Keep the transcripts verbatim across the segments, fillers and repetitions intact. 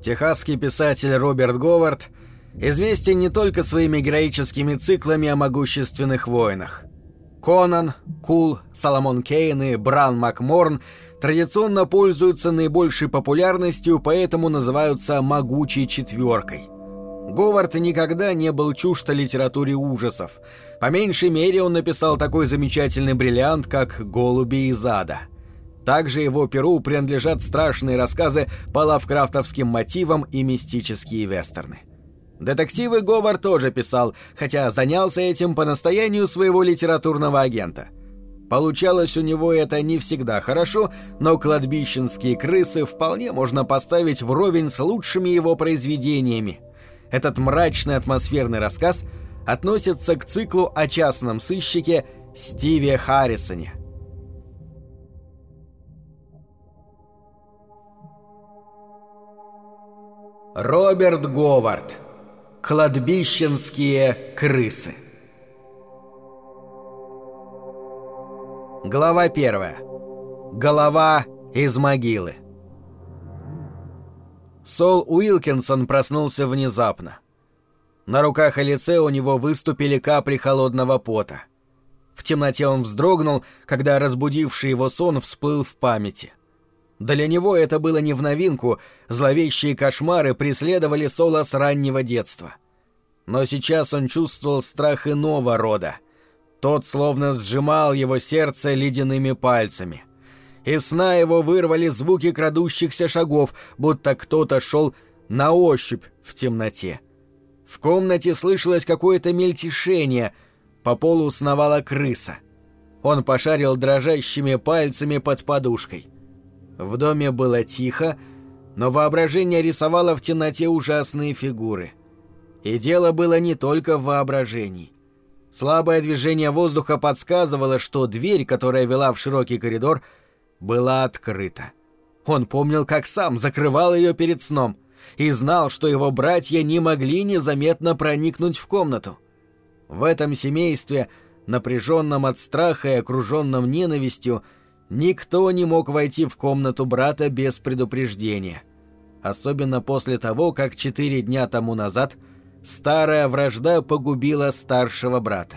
Техасский писатель Роберт Говард известен не только своими героическими циклами о могущественных воинах. Конан, Кул, Соломон Кейн и Бран Макморн традиционно пользуются наибольшей популярностью, поэтому называются «могучей четверкой». Говард никогда не был чужд литературе ужасов. По меньшей мере он написал такой замечательный бриллиант, как «Голуби из ада». Также его перу принадлежат страшные рассказы по лавкрафтовским мотивам и мистические вестерны. Детективы Говард тоже писал, хотя занялся этим по настоянию своего литературного агента. Получалось у него это не всегда хорошо, но «Кладбищенские крысы» вполне можно поставить вровень с лучшими его произведениями. Этот мрачный атмосферный рассказ относится к циклу о частном сыщике Стиве Харрисоне. Роберт Говард. «Кладбищенские крысы». Глава первая. Голова из могилы. Сол Уилкинсон проснулся внезапно. На руках и лице у него выступили капли холодного пота. В темноте он вздрогнул, когда разбудивший его сон всплыл в памяти. Для него это было не в новинку, зловещие кошмары преследовали Сола с раннего детства. Но сейчас он чувствовал страх иного рода. Тот словно сжимал его сердце ледяными пальцами. Из сна его вырвали звуки крадущихся шагов, будто кто-то шел на ощупь в темноте. В комнате слышалось какое-то мельтешение, по полу сновала крыса. Он пошарил дрожащими пальцами под подушкой. В доме было тихо, но воображение рисовало в темноте ужасные фигуры. И дело было не только в воображении. Слабое движение воздуха подсказывало, что дверь, которая вела в широкий коридор, была открыта. Он помнил, как сам закрывал ее перед сном, и знал, что его братья не могли незаметно проникнуть в комнату. В этом семействе, напряженном от страха и окруженном ненавистью, никто не мог войти в комнату брата без предупреждения. Особенно после того, как четыре дня тому назад старая вражда погубила старшего брата.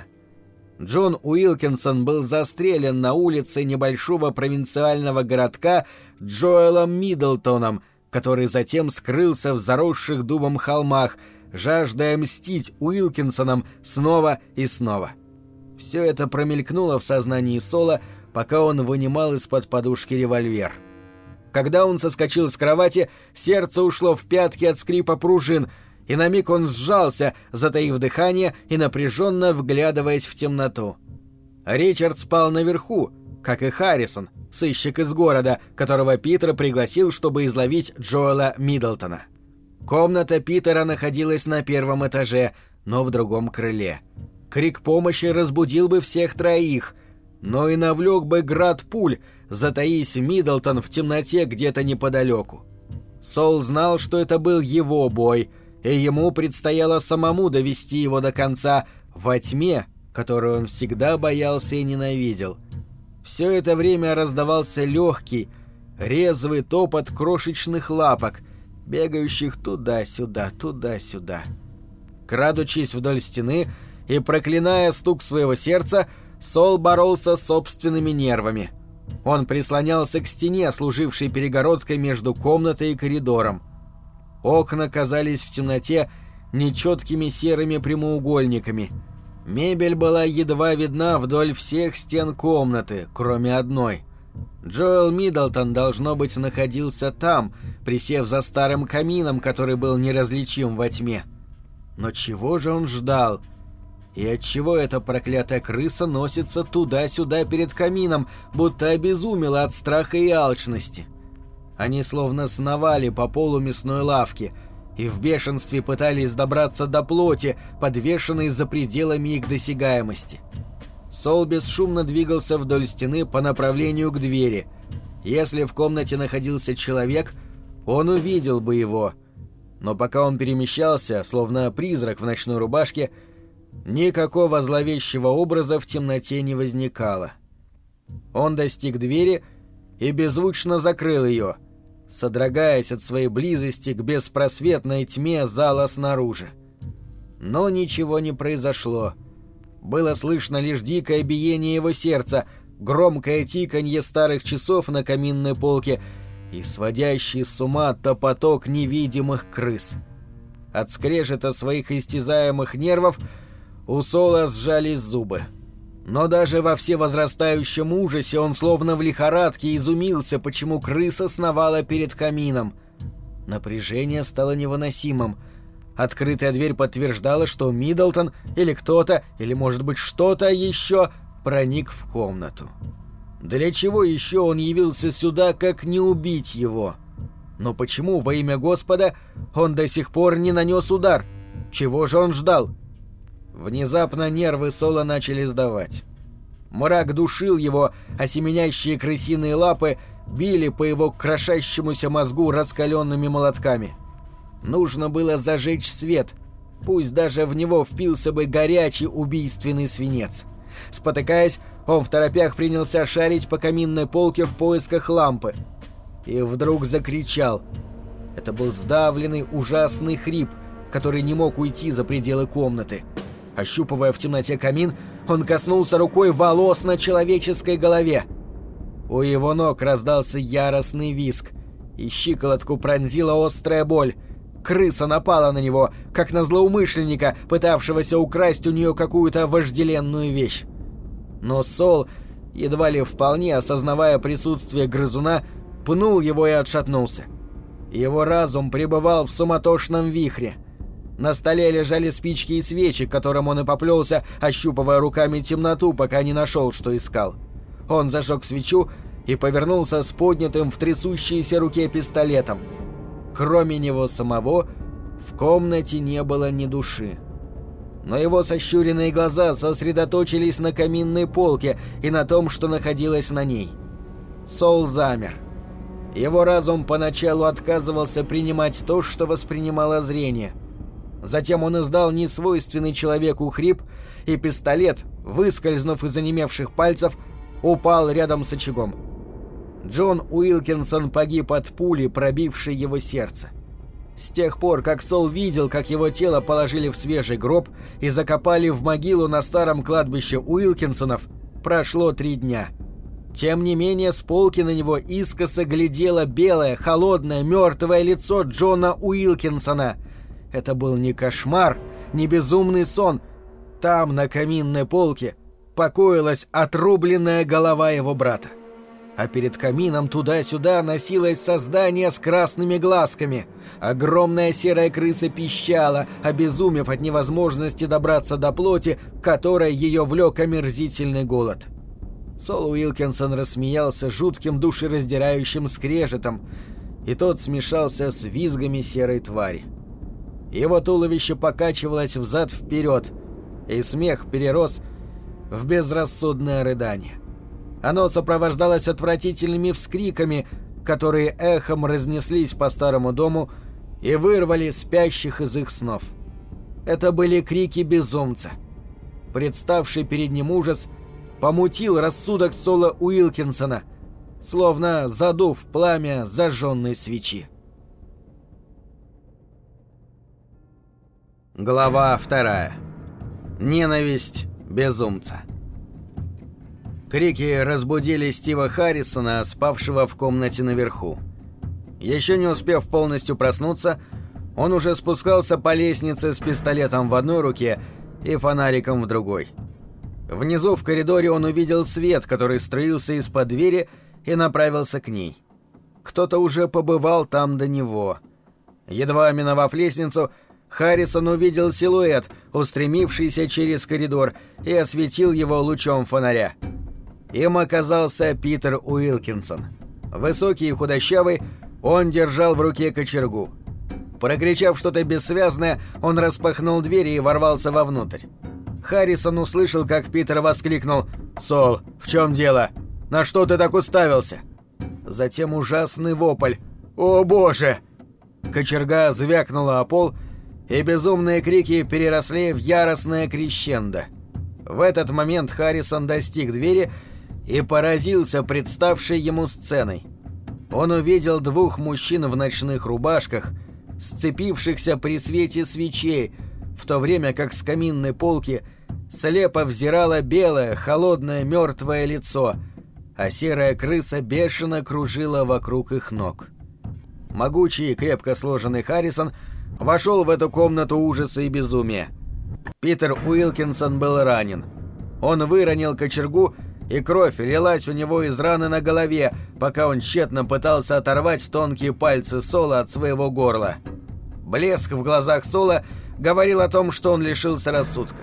Джон Уилкинсон был застрелен на улице небольшого провинциального городка Джоэлом Миддлтоном, который затем скрылся в заросших дубом холмах, жаждая мстить Уилкинсонам снова и снова. Все это промелькнуло в сознании Сола, пока он вынимал из-под подушки револьвер. Когда он соскочил с кровати, сердце ушло в пятки от скрипа пружин, и на миг он сжался, затаив дыхание и напряженно вглядываясь в темноту. Ричард спал наверху, как и Харрисон, сыщик из города, которого Питер пригласил, чтобы изловить Джоэла Миддлтона. Комната Питера находилась на первом этаже, но в другом крыле. Крик помощи разбудил бы всех троих, но и навлек бы град пуль, затаись Миддлтон в темноте где-то неподалеку. Сол знал, что это был его бой, и ему предстояло самому довести его до конца во тьме, которую он всегда боялся и ненавидел. Все это время раздавался легкий, резвый топот крошечных лапок, бегающих туда-сюда, туда-сюда. Крадучись вдоль стены и проклиная стук своего сердца, Сол боролся с собственными нервами. Он прислонялся к стене, служившей перегородкой между комнатой и коридором. Окна казались в темноте нечеткими серыми прямоугольниками. Мебель была едва видна вдоль всех стен комнаты, кроме одной. Джоэл Миддлтон, должно быть, находился там, присев за старым камином, который был неразличим во тьме. Но чего же он ждал? И отчего эта проклятая крыса носится туда-сюда перед камином, будто обезумела от страха и алчности? Они словно сновали по полу мясной лавки и в бешенстве пытались добраться до плоти, подвешенной за пределами их досягаемости. Сол бесшумно двигался вдоль стены по направлению к двери. Если в комнате находился человек, он увидел бы его. Но пока он перемещался, словно призрак в ночной рубашке, никакого зловещего образа в темноте не возникало. Он достиг двери и беззвучно закрыл ее. содрогаясь от своей близости к беспросветной тьме зала снаружи. Но ничего не произошло. Было слышно лишь дикое биение его сердца, громкое тиканье старых часов на каминной полке и сводящий с ума топоток невидимых крыс. От скрежета своих истязаемых нервов у Сола сжались зубы. Но даже во всевозрастающем ужасе он словно в лихорадке изумился, почему крыса сновала перед камином. Напряжение стало невыносимым. Открытая дверь подтверждала, что Миддлтон или кто-то, или, может быть, что-то еще проник в комнату. Для чего еще он явился сюда, как не убить его? Но почему, во имя Господа, он до сих пор не нанес удар? Чего же он ждал? Внезапно нервы Сола начали сдавать. Мрак душил его, а семенящие крысиные лапы били по его крошащемуся мозгу раскаленными молотками. Нужно было зажечь свет, пусть даже в него впился бы горячий убийственный свинец. Спотыкаясь, он второпях принялся шарить по каминной полке в поисках лампы. И вдруг закричал. Это был сдавленный ужасный хрип, который не мог уйти за пределы комнаты. Ощупывая в темноте камин, он коснулся рукой волос на человеческой голове. У его ног раздался яростный визг, и щиколотку пронзила острая боль. Крыса напала на него, как на злоумышленника, пытавшегося украсть у нее какую-то вожделенную вещь. Но Сол, едва ли вполне осознавая присутствие грызуна, пнул его и отшатнулся. Его разум пребывал в суматошном вихре. На столе лежали спички и свечи, к которым он и поплелся, ощупывая руками темноту, пока не нашел, что искал. Он зажег свечу и повернулся с поднятым в трясущейся руке пистолетом. Кроме него самого, в комнате не было ни души. Но его сощуренные глаза сосредоточились на каминной полке и на том, что находилось на ней. Сол замер. Его разум поначалу отказывался принимать то, что воспринимало зрение. Затем он издал несвойственный человеку хрип, и пистолет, выскользнув из онемевших пальцев, упал рядом с очагом. Джон Уилкинсон погиб от пули, пробившей его сердце. С тех пор, как Сол видел, как его тело положили в свежий гроб и закопали в могилу на старом кладбище Уилкинсонов, прошло три дня. Тем не менее, с полки на него искоса глядело белое, холодное, мертвое лицо Джона Уилкинсона. Это был не кошмар, не безумный сон. Там, на каминной полке, покоилась отрубленная голова его брата. А перед камином туда-сюда носилось создание с красными глазками. Огромная серая крыса пищала, обезумев от невозможности добраться до плоти, которой ее влек омерзительный голод. Сол Уилкинсон рассмеялся жутким душераздирающим скрежетом, и тот смешался с визгами серой твари. Его туловище покачивалось взад-вперед, и смех перерос в безрассудное рыдание. Оно сопровождалось отвратительными вскриками, которые эхом разнеслись по старому дому и вырвали спящих из их снов. Это были крики безумца. Представший перед ним ужас помутил рассудок Сола Уилкинсона, словно задув пламя зажженной свечи. Глава вторая. Ненависть безумца. Крики разбудили Стива Харрисона, спавшего в комнате наверху. Еще не успев полностью проснуться, он уже спускался по лестнице с пистолетом в одной руке и фонариком в другой. Внизу в коридоре он увидел свет, который струился из-под двери, и направился к ней. Кто-то уже побывал там до него. Едва миновав лестницу, Харрисон увидел силуэт, устремившийся через коридор, и осветил его лучом фонаря. Им оказался Питер Уилкинсон. Высокий и худощавый, он держал в руке кочергу. Прокричав что-то бессвязное, он распахнул дверь и ворвался вовнутрь. Харрисон услышал, как Питер воскликнул: «Сол, в чем дело? На что ты так уставился?» Затем ужасный вопль: «О боже!» Кочерга звякнула о пол, и безумные крики переросли в яростное крещендо. В этот момент Харрисон достиг двери и поразился представшей ему сценой. Он увидел двух мужчин в ночных рубашках, сцепившихся при свете свечей, в то время как с каминной полки слепо взирало белое, холодное, мертвое лицо, а серая крыса бешено кружила вокруг их ног. Могучий и крепко сложенный Харрисон вошел в эту комнату ужаса и безумия. Питер Уилкинсон был ранен. Он выронил кочергу, и кровь лилась у него из раны на голове, пока он тщетно пытался оторвать тонкие пальцы Сола от своего горла. Блеск в глазах Сола говорил о том, что он лишился рассудка.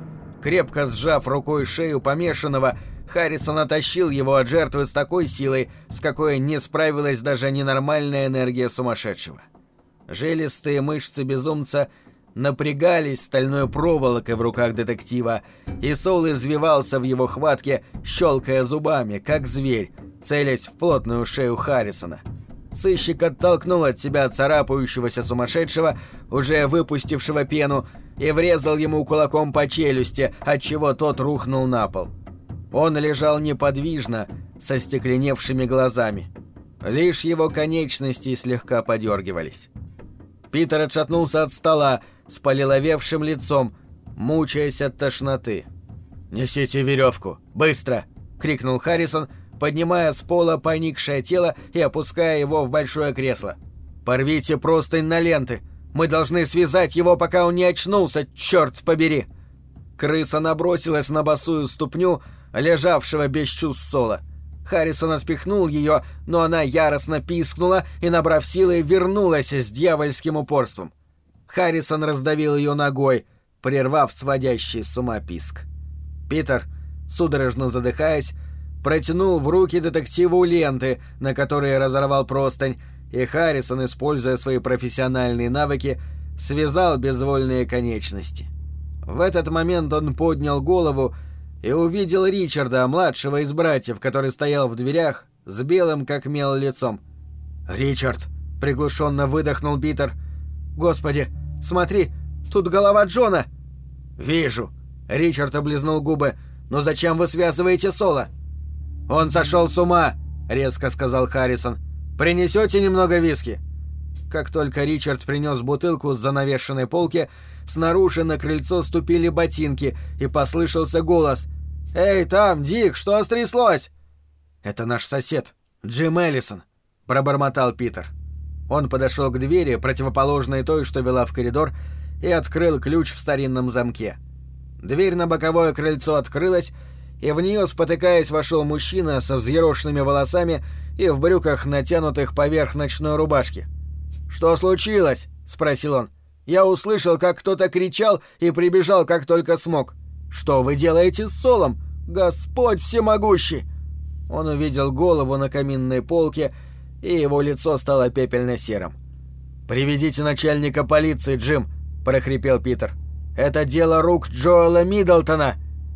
Крепко сжав рукой шею помешанного, Харрисон оттащил его от жертвы с такой силой, с какой не справилась даже ненормальная энергия сумасшедшего. Жилистые мышцы безумца напрягались стальной проволокой в руках детектива, и Сол извивался в его хватке, щелкая зубами, как зверь, целясь в плотную шею Харрисона. Сыщик оттолкнул от себя царапающегося сумасшедшего, уже выпустившего пену, и врезал ему кулаком по челюсти, отчего тот рухнул на пол. Он лежал неподвижно, со стекленевшими глазами. Лишь его конечности слегка подергивались. Питер отшатнулся от стола с полиловевшим лицом, мучаясь от тошноты. «Несите веревку! Быстро!» — крикнул Харрисон, поднимая с пола поникшее тело и опуская его в большое кресло. «Порвите простынь на ленты! Мы должны связать его, пока он не очнулся, черт побери!» Крыса набросилась на босую ступню лежавшего без чувств Сола. Харрисон отпихнул ее, но она яростно пискнула и, набрав силы, вернулась с дьявольским упорством. Харрисон раздавил ее ногой, прервав сводящий с ума писк. Питер, судорожно задыхаясь, протянул в руки детективу ленты, на которые разорвал простынь, и Харрисон, используя свои профессиональные навыки, связал безвольные конечности. В этот момент он поднял голову и увидел Ричарда, младшего из братьев, который стоял в дверях с белым как мел лицом. «Ричард!» — приглушенно выдохнул Питер. «Господи, смотри, тут голова Джона!» «Вижу!» — Ричард облизнул губы. «Но зачем вы связываете Сола?» «Он сошел с ума!» — резко сказал Харрисон. «Принесете немного виски?» Как только Ричард принес бутылку с занавешенной полки, снаружи на крыльцо ступили ботинки, и послышался голос. «Эй, там, Дик, что стряслось?» «Это наш сосед, Джим Эллисон», — пробормотал Питер. Он подошел к двери, противоположной той, что вела в коридор, и открыл ключ в старинном замке. Дверь на боковое крыльцо открылась, и в нее, спотыкаясь, вошел мужчина со взъерошенными волосами и в брюках, натянутых поверх ночной рубашки. «Что случилось?» — спросил он. «Я услышал, как кто-то кричал, и прибежал, как только смог. Что вы делаете с Солом? Господь всемогущий!» Он увидел голову на каминной полке, и его лицо стало пепельно-серым. «Приведите начальника полиции, Джим!» — прохрипел Питер. «Это дело рук Джоэла Миддлтона!»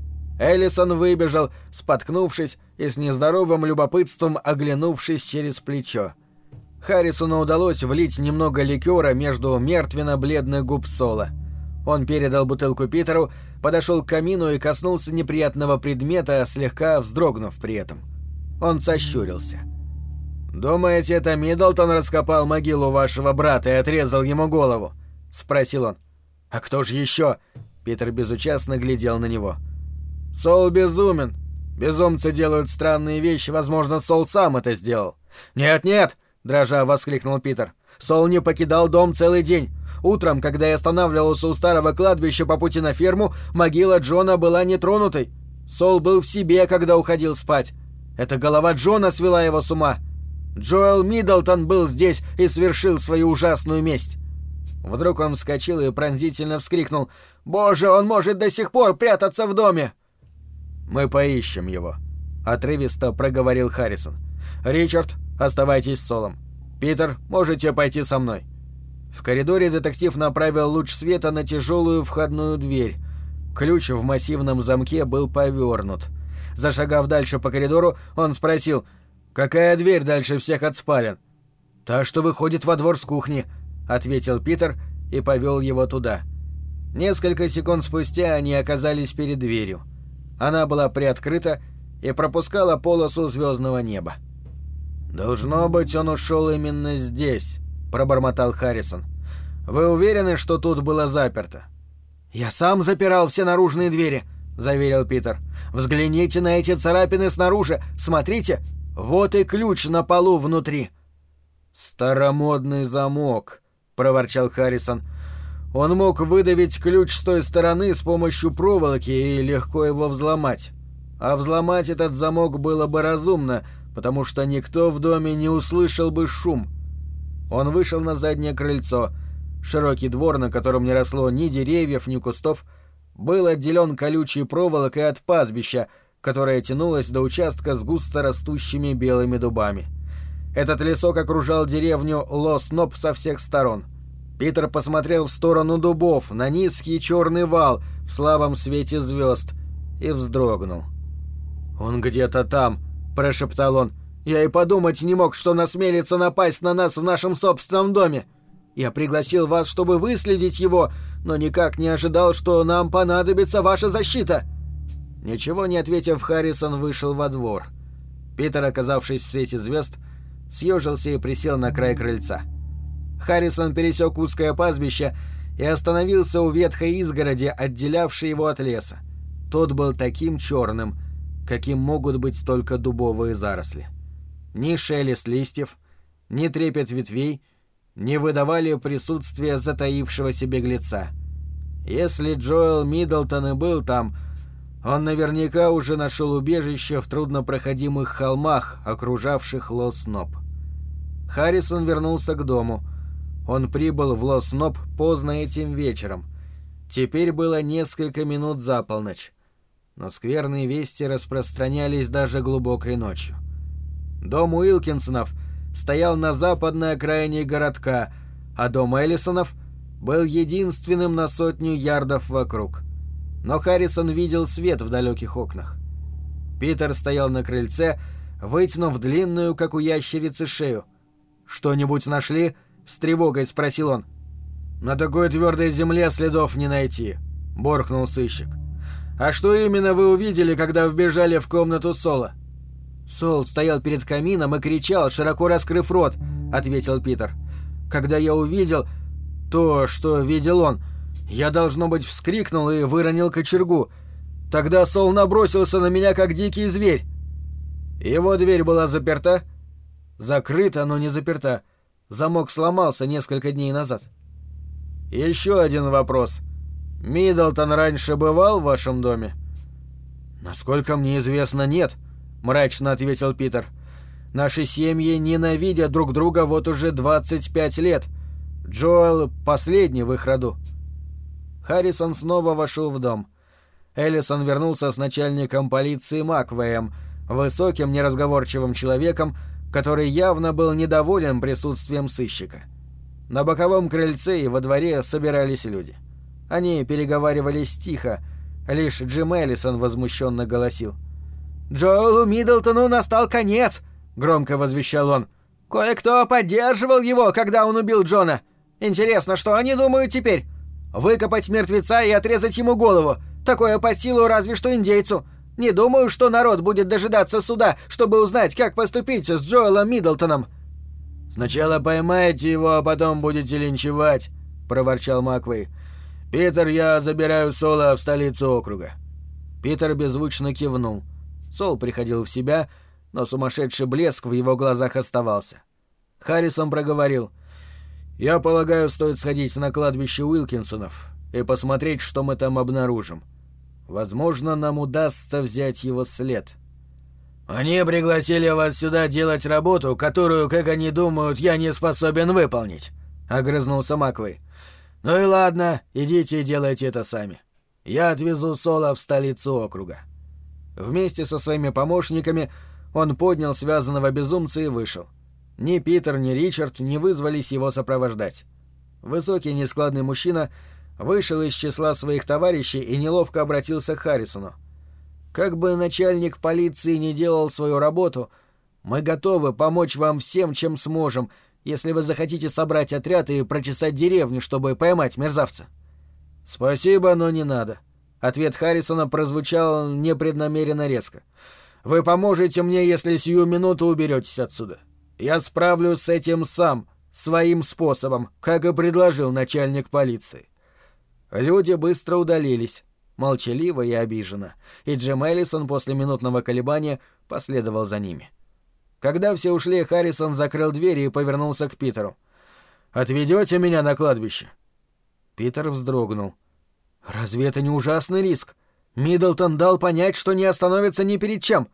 Эллисон выбежал, споткнувшись и с нездоровым любопытством оглянувшись через плечо. Харрисону удалось влить немного ликера между мертвенно-бледных губ Сола. Он передал бутылку Питеру, подошел к камину и коснулся неприятного предмета, слегка вздрогнув при этом. Он сощурился. «Думаете, это Миддлтон раскопал могилу вашего брата и отрезал ему голову?» — спросил он. «А кто же еще?» — Питер безучастно глядел на него. «Сол безумен. Безумцы делают странные вещи, возможно, Сол сам это сделал». «Нет-нет!» — дрожа воскликнул Питер. «Сол не покидал дом целый день. Утром, когда я останавливался у старого кладбища по пути на ферму, могила Джона была нетронутой. Сол был в себе, когда уходил спать. Эта голова Джона свела его с ума. Джоэл Миддлтон был здесь и совершил свою ужасную месть». Вдруг он вскочил и пронзительно вскрикнул: «Боже, он может до сих пор прятаться в доме!» «Мы поищем его», — отрывисто проговорил Харрисон. «Ричард, оставайтесь с Солом. Питер, можете пойти со мной». В коридоре детектив направил луч света на тяжелую входную дверь. Ключ в массивном замке был повернут. Зашагав дальше по коридору, он спросил: «Какая дверь дальше всех от спален?» «Та, что выходит во двор с кухни», — ответил Питер и повел его туда. Несколько секунд спустя они оказались перед дверью. Она была приоткрыта и пропускала полосу звездного неба. «Должно быть, он ушел именно здесь», — пробормотал Харрисон. «Вы уверены, что тут было заперто?» «Я сам запирал все наружные двери», — заверил Питер. «Взгляните на эти царапины снаружи. Смотрите, вот и ключ на полу внутри». «Старомодный замок», — проворчал Харрисон. «Он мог выдавить ключ с той стороны с помощью проволоки и легко его взломать. А взломать этот замок было бы разумно, потому что никто в доме не услышал бы шум». Он вышел на заднее крыльцо. Широкий двор, на котором не росло ни деревьев, ни кустов, был отделен колючей проволокой от пастбища, которое тянулось до участка с густо растущими белыми дубами. Этот лесок окружал деревню Лос-Ноп со всех сторон. Питер посмотрел в сторону дубов, на низкий черный вал в слабом свете звезд, и вздрогнул. «Он где-то там», — прошептал он. «Я и подумать не мог, что насмелится напасть на нас в нашем собственном доме. Я пригласил вас, чтобы выследить его, но никак не ожидал, что нам понадобится ваша защита». Ничего не ответив, Харрисон вышел во двор. Питер, оказавшись в свете звезд, съежился и присел на край крыльца. Харрисон пересек узкое пастбище и остановился у ветхой изгороди, отделявшей его от леса. Тот был таким черным, каким могут быть только дубовые заросли. Ни шелест листьев, ни трепет ветвей не выдавали присутствия затаившегося беглеца. Если Джоэл Миддлтон и был там, он наверняка уже нашел убежище в труднопроходимых холмах, окружавших Лос-Ноп. Харрисон вернулся к дому. Он прибыл в Лос-Ноп поздно этим вечером. Теперь было несколько минут за полночь. Но скверные вести распространялись даже глубокой ночью. Дом Уилкинсонов стоял на западной окраине городка, а дом Эллисонов был единственным на сотню ярдов вокруг. Но Харрисон видел свет в далеких окнах. Питер стоял на крыльце, вытянув длинную, как у ящерицы, шею. «Что-нибудь нашли?» — с тревогой спросил он. «На такой твердой земле следов не найти», — буркнул сыщик. «А что именно вы увидели, когда вбежали в комнату Сола?» «Сол стоял перед камином и кричал, широко раскрыв рот», — ответил Питер. «Когда я увидел то, что видел он, я, должно быть, вскрикнул и выронил кочергу. Тогда Сол набросился на меня, как дикий зверь». «Его дверь была заперта?» «Закрыта, но не заперта. Замок сломался несколько дней назад». «Еще один вопрос. Миддлтон раньше бывал в вашем доме?» «Насколько мне известно, нет», — мрачно ответил Питер. «Наши семьи ненавидят друг друга вот уже двадцать пять лет. Джоэл — последний в их роду». Харрисон снова вошел в дом. Эллисон вернулся с начальником полиции Маквеем, высоким неразговорчивым человеком, который явно был недоволен присутствием сыщика. На боковом крыльце и во дворе собирались люди. Они переговаривались тихо, лишь Джим Эллисон возмущенно голосил. «Джоэлу Миддлтону настал конец!» — громко возвещал он. «Кое-кто поддерживал его, когда он убил Джона. Интересно, что они думают теперь? Выкопать мертвеца и отрезать ему голову. Такое под силу разве что индейцу. Не думаю, что народ будет дожидаться суда, чтобы узнать, как поступить с Джоэлом Миддлтоном». «Сначала поймаете его, а потом будете линчевать», — проворчал Маквей. «Питер, я забираю Сола в столицу округа». Питер беззвучно кивнул. Сол приходил в себя, но сумасшедший блеск в его глазах оставался. Харрисон проговорил: «Я полагаю, стоит сходить на кладбище Уилкинсонов и посмотреть, что мы там обнаружим. Возможно, нам удастся взять его след». «Они пригласили вас сюда делать работу, которую, как они думают, я не способен выполнить», — огрызнулся Маквей. «Ну и ладно, идите и делайте это сами. Я отвезу Сола в столицу округа». Вместе со своими помощниками он поднял связанного безумца и вышел. Ни Питер, ни Ричард не вызвались его сопровождать. Высокий нескладный мужчина вышел из числа своих товарищей и неловко обратился к Харрисону. «Как бы начальник полиции не делал свою работу, мы готовы помочь вам всем, чем сможем, если вы захотите собрать отряд и прочесать деревню, чтобы поймать мерзавца». «Спасибо, но не надо». Ответ Харрисона прозвучал непреднамеренно резко. «Вы поможете мне, если сию минуту уберетесь отсюда. Я справлюсь с этим сам, своим способом, как и предложил начальник полиции». Люди быстро удалились, молчаливо и обиженно, и Джим Эллисон после минутного колебания последовал за ними. Когда все ушли, Харрисон закрыл дверь и повернулся к Питеру. «Отведете меня на кладбище?» Питер вздрогнул. «Разве это не ужасный риск? Миддлтон дал понять, что не остановится ни перед чем.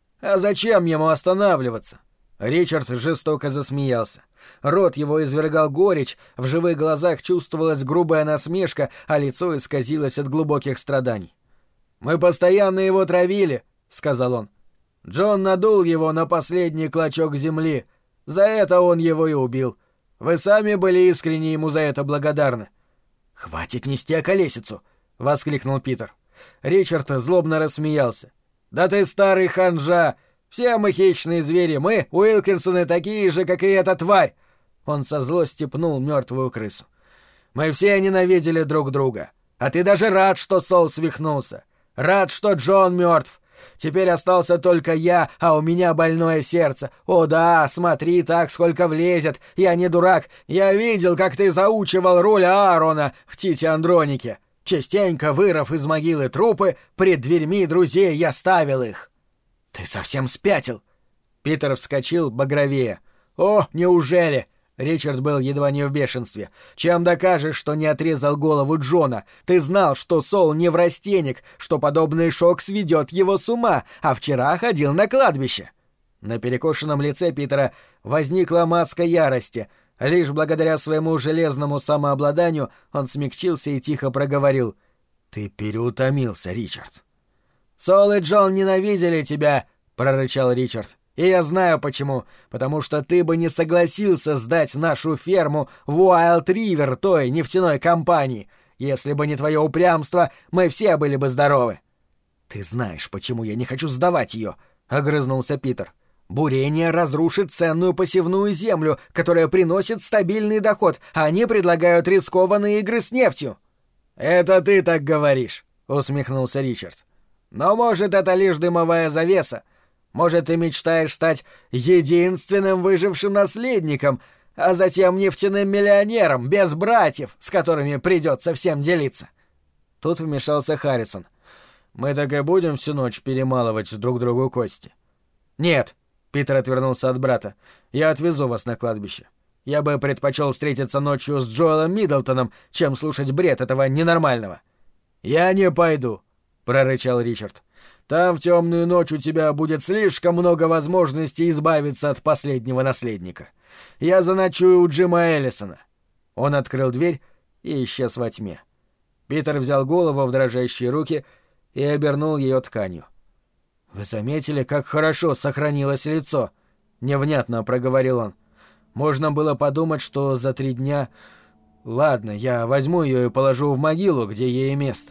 А зачем ему останавливаться?» Ричард жестоко засмеялся. Рот его извергал горечь, в живых глазах чувствовалась грубая насмешка, а лицо исказилось от глубоких страданий. «Мы постоянно его травили», — сказал он. «Джон надул его на последний клочок земли. За это он его и убил. Вы сами были искренне ему за это благодарны». «Хватит нести околесицу!» — воскликнул Питер. Ричард злобно рассмеялся. «Да ты старый ханжа! Все мы хищные звери, мы, Уилкинсоны, такие же, как и эта тварь!» Он со злости пнул мертвую крысу. «Мы все ненавидели друг друга. А ты даже рад, что Сол свихнулся. Рад, что Джон мертв. Теперь остался только я, а у меня больное сердце. О да, смотри так, сколько влезет. Я не дурак. Я видел, как ты заучивал роль Аарона в Тите Андронике. Частенько, вырыв из могилы трупы, пред дверьми друзей я ставил их». «Ты совсем спятил?» Питер вскочил багровее. «О, неужели?» Ричард был едва не в бешенстве. «Чем докажешь, что не отрезал голову Джона? Ты знал, что Сол неврастенник, что подобный шок сведет его с ума, а вчера ходил на кладбище». На перекошенном лице Питера возникла маска ярости. Лишь благодаря своему железному самообладанию он смягчился и тихо проговорил: «Ты переутомился, Ричард». «Сол и Джон ненавидели тебя», — прорычал Ричард. «И я знаю почему. Потому что ты бы не согласился сдать нашу ферму в Уайлд-Ривер той нефтяной компании. Если бы не твое упрямство, мы все были бы здоровы». «Ты знаешь, почему я не хочу сдавать ее», — огрызнулся Питер. «Бурение разрушит ценную посевную землю, которая приносит стабильный доход, а они предлагают рискованные игры с нефтью». «Это ты так говоришь», — усмехнулся Ричард. «Но, может, это лишь дымовая завеса. Может, ты мечтаешь стать единственным выжившим наследником, а затем нефтяным миллионером, без братьев, с которыми придется всем делиться». Тут вмешался Харрисон. «Мы так и будем всю ночь перемалывать друг другу кости?» «Нет», — Питер отвернулся от брата, — «я отвезу вас на кладбище. Я бы предпочел встретиться ночью с Джоэлом Миддлтоном, чем слушать бред этого ненормального». «Я не пойду», — прорычал Ричард. «Там в темную ночь у тебя будет слишком много возможностей избавиться от последнего наследника. Я заночую у Джима Эллисона». Он открыл дверь и исчез во тьме. Питер взял голову в дрожащие руки и обернул ее тканью. «Вы заметили, как хорошо сохранилось лицо?» — невнятно проговорил он. «Можно было подумать, что за три дня... Ладно, я возьму ее и положу в могилу, где ей место».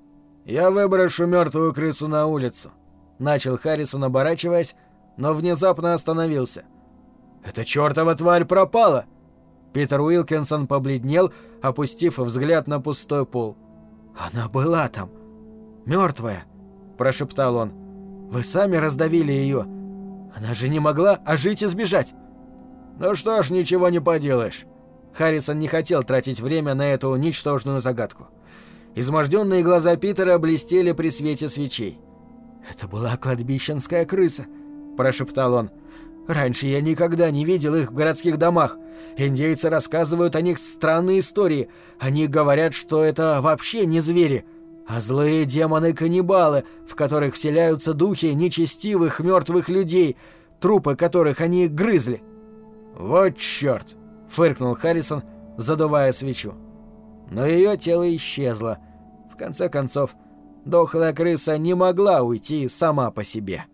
«Я выброшу мертвую крысу на улицу», — начал Харрисон, оборачиваясь, но внезапно остановился. «Эта чертова тварь пропала!» Питер Уилкинсон побледнел, опустив взгляд на пустой пол. «Она была там, мертвая», — прошептал он. «Вы сами раздавили ее. Она же не могла ожить и сбежать». «Ну что ж, ничего не поделаешь». Харрисон не хотел тратить время на эту ничтожную загадку. Изможденные глаза Питера блестели при свете свечей. «Это была кладбищенская крыса», — прошептал он. «Раньше я никогда не видел их в городских домах. Индейцы рассказывают о них странные истории. Они говорят, что это вообще не звери, а злые демоны-каннибалы, в которых вселяются духи нечестивых мертвых людей, трупы которых они грызли». «Вот черт!» — фыркнул Харрисон, задувая свечу. Но ее тело исчезло. В конце концов, дохлая крыса не могла уйти сама по себе.